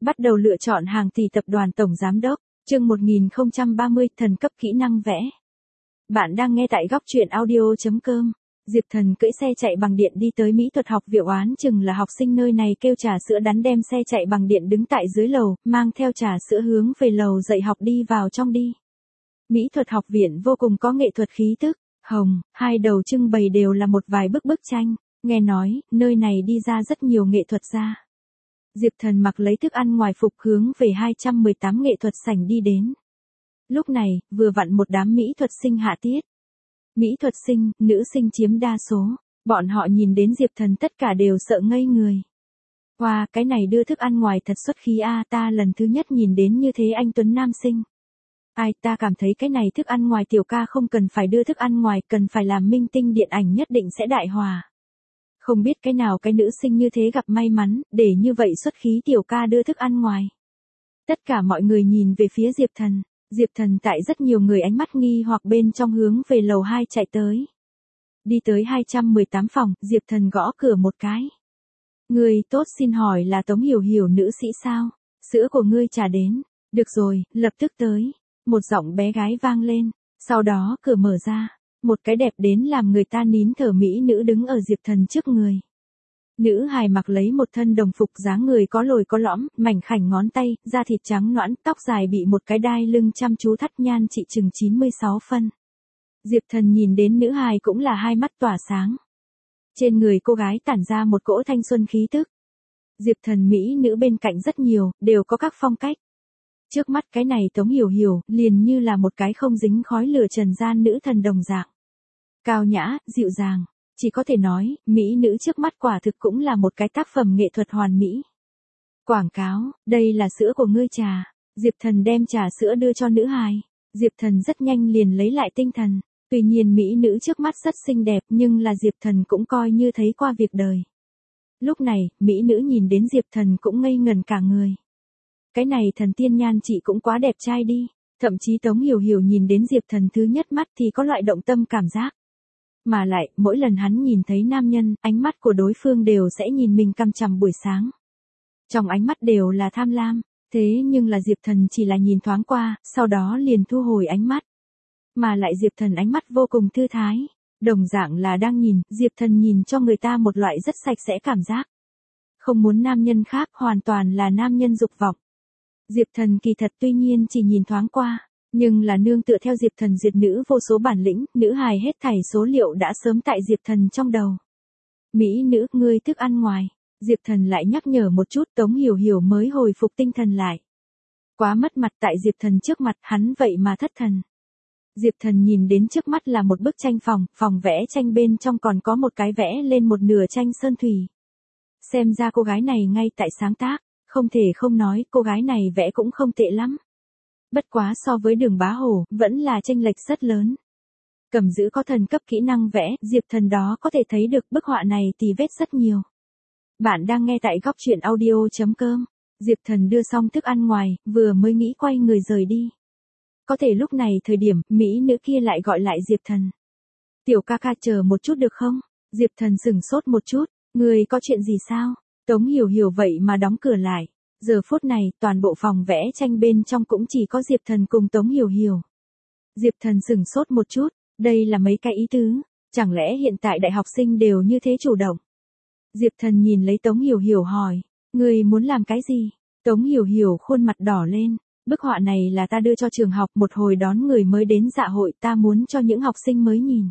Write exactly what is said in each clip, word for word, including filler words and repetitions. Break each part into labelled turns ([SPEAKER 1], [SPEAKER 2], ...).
[SPEAKER 1] Bắt đầu lựa chọn hàng tỷ tập đoàn tổng giám đốc, chương một nghìn không trăm ba mươi, thần cấp kỹ năng vẽ. Bạn đang nghe tại góc truyện audio chấm com. Diệp Thần cưỡi xe chạy bằng điện đi tới mỹ thuật học viện, oán chừng là học sinh nơi này kêu trà sữa đắn, đem xe chạy bằng điện đứng tại dưới lầu, mang theo trà sữa hướng về lầu dạy học đi vào trong đi. Mỹ thuật học viện vô cùng có nghệ thuật khí tức, hồng, hai đầu trưng bày đều là một vài bức bức tranh, nghe nói, nơi này đi ra rất nhiều nghệ thuật gia. Diệp Thần mặc lấy thức ăn ngoài phục hướng về hai trăm mười tám nghệ thuật sảnh đi đến. Lúc này, vừa vặn một đám mỹ thuật sinh hạ tiết. Mỹ thuật sinh, nữ sinh chiếm đa số, bọn họ nhìn đến Diệp Thần tất cả đều sợ ngây người. Wow, cái này đưa thức ăn ngoài thật xuất khí a, ta lần thứ nhất nhìn đến như thế anh tuấn nam sinh. Ai, ta cảm thấy cái này thức ăn ngoài tiểu ca không cần phải đưa thức ăn ngoài, cần phải làm minh tinh điện ảnh nhất định sẽ đại hòa. Không biết cái nào cái nữ sinh như thế gặp may mắn, để như vậy xuất khí tiểu ca đưa thức ăn ngoài. Tất cả mọi người nhìn về phía Diệp Thần. Diệp Thần tại rất nhiều người ánh mắt nghi hoặc bên trong hướng về lầu hai chạy tới. Đi tới hai trăm mười tám phòng, Diệp Thần gõ cửa một cái. Người tốt, xin hỏi là Tống Hiểu Hiểu nữ sĩ sao? Sữa của ngươi trả đến. Được rồi, lập tức tới. Một giọng bé gái vang lên. Sau đó cửa mở ra. Một cái đẹp đến làm người ta nín thở mỹ nữ đứng ở Diệp Thần trước người. Nữ hài mặc lấy một thân đồng phục, dáng người có lồi có lõm, mảnh khảnh ngón tay, da thịt trắng nõn, tóc dài bị một cái đai lưng chăm chú thắt, nhan trị chừng chín mươi sáu phân. Diệp Thần nhìn đến nữ hài cũng là hai mắt tỏa sáng. Trên người cô gái tản ra một cỗ thanh xuân khí tức. Diệp Thần mỹ nữ bên cạnh rất nhiều, đều có các phong cách. Trước mắt cái này Tống Hiểu Hiểu, liền như là một cái không dính khói lửa trần gian nữ thần đồng dạng. Cao nhã, dịu dàng. Chỉ có thể nói, mỹ nữ trước mắt quả thực cũng là một cái tác phẩm nghệ thuật hoàn mỹ. Quảng cáo, đây là sữa của ngươi trà. Diệp Thần đem trà sữa đưa cho nữ hài. Diệp Thần rất nhanh liền lấy lại tinh thần. Tuy nhiên mỹ nữ trước mắt rất xinh đẹp, nhưng là Diệp Thần cũng coi như thấy qua việc đời. Lúc này, mỹ nữ nhìn đến Diệp Thần cũng ngây ngẩn cả người. Cái này thần tiên nhan chị cũng quá đẹp trai đi. Thậm chí Tống Hiểu Hiểu nhìn đến Diệp Thần thứ nhất mắt thì có loại động tâm cảm giác. Mà lại, mỗi lần hắn nhìn thấy nam nhân, ánh mắt của đối phương đều sẽ nhìn mình căm chằm buổi sáng. Trong ánh mắt đều là tham lam, thế nhưng là Diệp Thần chỉ là nhìn thoáng qua, sau đó liền thu hồi ánh mắt. Mà lại Diệp Thần ánh mắt vô cùng thư thái, đồng dạng là đang nhìn, Diệp Thần nhìn cho người ta một loại rất sạch sẽ cảm giác. Không muốn nam nhân khác, hoàn toàn là nam nhân dục vọng. Diệp Thần kỳ thật tuy nhiên chỉ nhìn thoáng qua. Nhưng là nương tựa theo Diệp Thần duyệt nữ vô số bản lĩnh, nữ hài hết thảy số liệu đã sớm tại Diệp Thần trong đầu. Mỹ nữ, ngươi thức ăn ngoài. Diệp Thần lại nhắc nhở một chút, Tống Hiểu Hiểu mới hồi phục tinh thần lại. Quá mất mặt tại Diệp Thần trước mặt, hắn vậy mà thất thần. Diệp Thần nhìn đến trước mắt là một bức tranh phòng, phòng vẽ tranh bên trong còn có một cái vẽ lên một nửa tranh sơn thủy. Xem ra cô gái này ngay tại sáng tác, không thể không nói, cô gái này vẽ cũng không tệ lắm. Bất quá so với Đường Bá Hổ, vẫn là chênh lệch rất lớn. Cầm giữ có thần cấp kỹ năng vẽ, Diệp Thần đó có thể thấy được bức họa này tì vết rất nhiều. Bạn đang nghe tại góc truyện audio chấm com. Diệp Thần đưa xong thức ăn ngoài, vừa mới nghĩ quay người rời đi. Có thể lúc này thời điểm, mỹ nữ kia lại gọi lại Diệp Thần. Tiểu ca ca chờ một chút được không? Diệp Thần sửng sốt một chút, người có chuyện gì sao? Tống Hiểu Hiểu vậy mà đóng cửa lại. Giờ phút này, toàn bộ phòng vẽ tranh bên trong cũng chỉ có Diệp Thần cùng Tống Hiểu Hiểu. Diệp Thần sửng sốt một chút, đây là mấy cái ý tứ, chẳng lẽ hiện tại đại học sinh đều như thế chủ động? Diệp Thần nhìn lấy Tống Hiểu Hiểu hỏi, người muốn làm cái gì? Tống Hiểu Hiểu khuôn mặt đỏ lên, bức họa này là ta đưa cho trường học một hồi đón người mới đến dạ hội, ta muốn cho những học sinh mới nhìn.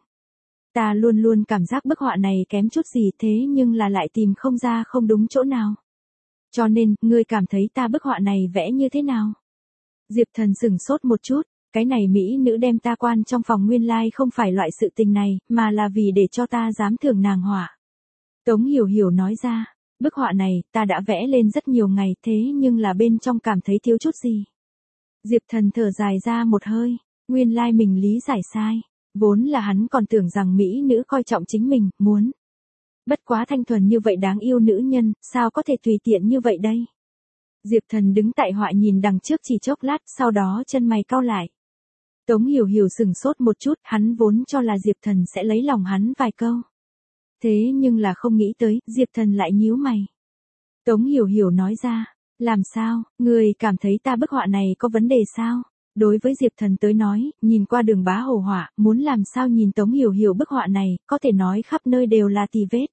[SPEAKER 1] Ta luôn luôn cảm giác bức họa này kém chút gì thế nhưng là lại tìm không ra không đúng chỗ nào. Cho nên, ngươi cảm thấy ta bức họa này vẽ như thế nào? Diệp Thần sửng sốt một chút, cái này mỹ nữ đem ta quan trong phòng nguyên lai like không phải loại sự tình này, mà là vì để cho ta dám thưởng nàng họa. Tống Hiểu Hiểu nói ra, bức họa này, ta đã vẽ lên rất nhiều ngày thế nhưng là bên trong cảm thấy thiếu chút gì. Diệp Thần thở dài ra một hơi, nguyên lai like mình lý giải sai, vốn là hắn còn tưởng rằng mỹ nữ coi trọng chính mình, muốn. Bất quá thanh thuần như vậy đáng yêu nữ nhân, sao có thể tùy tiện như vậy đây? Diệp Thần đứng tại họa nhìn đằng trước chỉ chốc lát, sau đó chân mày cau lại. Tống Hiểu Hiểu sừng sốt một chút, hắn vốn cho là Diệp Thần sẽ lấy lòng hắn vài câu. Thế nhưng là không nghĩ tới, Diệp Thần lại nhíu mày. Tống Hiểu Hiểu nói ra, Làm sao, người cảm thấy ta bức họa này có vấn đề sao? Đối với Diệp Thần tới nói, nhìn qua Đường Bá Hổ họa, muốn làm sao nhìn Tống Hiểu Hiểu bức họa này, có thể nói khắp nơi đều là tì vết.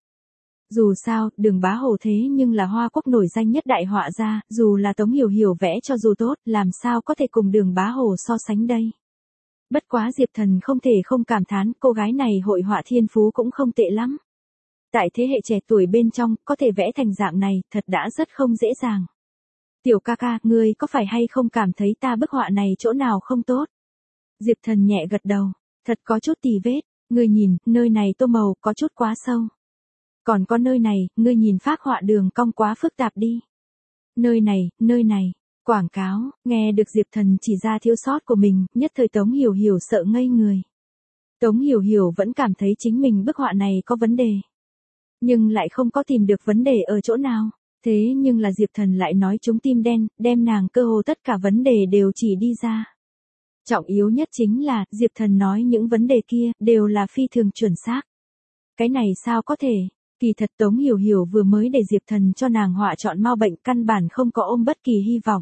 [SPEAKER 1] Dù sao, Đường Bá Hổ thế nhưng là Hoa Quốc nổi danh nhất đại họa gia, dù là Tống Hiểu Hiểu vẽ cho dù tốt, làm sao có thể cùng Đường Bá Hổ so sánh đây. Bất quá Diệp Thần không thể không cảm thán, cô gái này hội họa thiên phú cũng không tệ lắm. Tại thế hệ trẻ tuổi bên trong, có thể vẽ thành dạng này, thật đã rất không dễ dàng. Tiểu ca ca, ngươi có phải hay không cảm thấy ta bức họa này chỗ nào không tốt? Diệp Thần nhẹ gật đầu, thật có chút tì vết, ngươi nhìn, nơi này tô màu có chút quá sâu. Còn có nơi này, ngươi nhìn phác họa đường cong quá phức tạp đi. Nơi này, nơi này, quảng cáo, nghe được Diệp Thần chỉ ra thiếu sót của mình, nhất thời Tống Hiểu Hiểu sợ ngây người. Tống Hiểu Hiểu vẫn cảm thấy chính mình bức họa này có vấn đề. Nhưng lại không có tìm được vấn đề ở chỗ nào. Thế nhưng là Diệp Thần lại nói trúng tim đen, đem nàng cơ hồ tất cả vấn đề đều chỉ đi ra. Trọng yếu nhất chính là, Diệp Thần nói những vấn đề kia, đều là phi thường chuẩn xác. Cái này sao có thể? Kỳ thật Tống Hiểu Hiểu vừa mới để Diệp Thần cho nàng họa chọn mau bệnh, căn bản không có ôm bất kỳ hy vọng.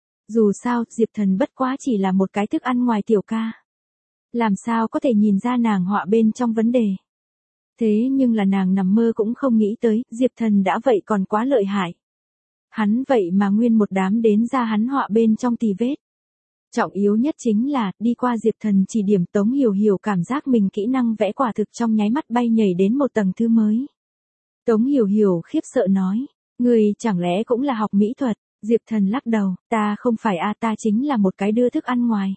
[SPEAKER 1] Dù sao, Diệp Thần bất quá chỉ là một cái thức ăn ngoài tiểu ca. Làm sao có thể nhìn ra nàng họa bên trong vấn đề. Thế nhưng là nàng nằm mơ cũng không nghĩ tới, Diệp Thần đã vậy còn quá lợi hại. Hắn vậy mà nguyên một đám đến ra hắn họa bên trong tì vết. Trọng yếu nhất chính là, đi qua Diệp Thần chỉ điểm Tống Hiểu Hiểu cảm giác mình kỹ năng vẽ quả thực trong nháy mắt bay nhảy đến một tầng thứ mới. Tống Hiểu Hiểu khiếp sợ nói, người chẳng lẽ cũng là học mỹ thuật? Diệp Thần lắc đầu, ta không phải a, ta chính là một cái đưa thức ăn ngoài.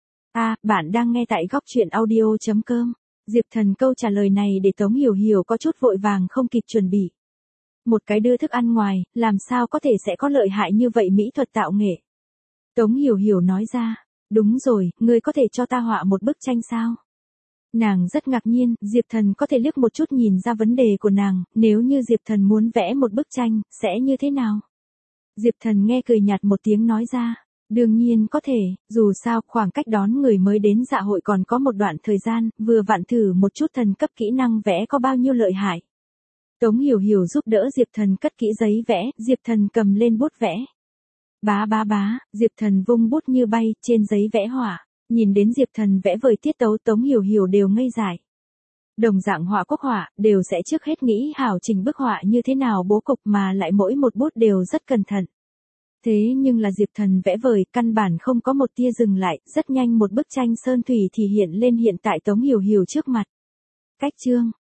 [SPEAKER 1] A, bạn đang nghe tại góc truyện audio chấm com. Diệp Thần câu trả lời này để Tống Hiểu Hiểu có chút vội vàng không kịp chuẩn bị. Một cái đưa thức ăn ngoài, làm sao có thể sẽ có lợi hại như vậy mỹ thuật tạo nghệ? Tống Hiểu Hiểu nói ra, đúng rồi, ngươi có thể cho ta họa một bức tranh sao? Nàng rất ngạc nhiên, Diệp Thần có thể liếc một chút nhìn ra vấn đề của nàng, nếu như Diệp Thần muốn vẽ một bức tranh, sẽ như thế nào? Diệp Thần nghe cười nhạt một tiếng nói ra, đương nhiên có thể, dù sao khoảng cách đón người mới đến dạ hội còn có một đoạn thời gian, vừa vặn thử một chút thần cấp kỹ năng vẽ có bao nhiêu lợi hại. Tống Hiểu Hiểu giúp đỡ Diệp Thần cất kỹ giấy vẽ, Diệp Thần cầm lên bút vẽ. Bá bá bá, Diệp Thần vung bút như bay, trên giấy vẽ họa, nhìn đến Diệp Thần vẽ vời tiết tấu Tống Hiểu Hiểu đều ngây dại. Đồng dạng họa quốc họa, đều sẽ trước hết nghĩ hảo chỉnh bức họa như thế nào bố cục mà lại mỗi một bút đều rất cẩn thận. Thế nhưng là Diệp Thần vẽ vời, căn bản không có một tia dừng lại, rất nhanh một bức tranh sơn thủy thì hiện lên hiện tại Tống Hiểu Hiểu trước mặt. Cách chương,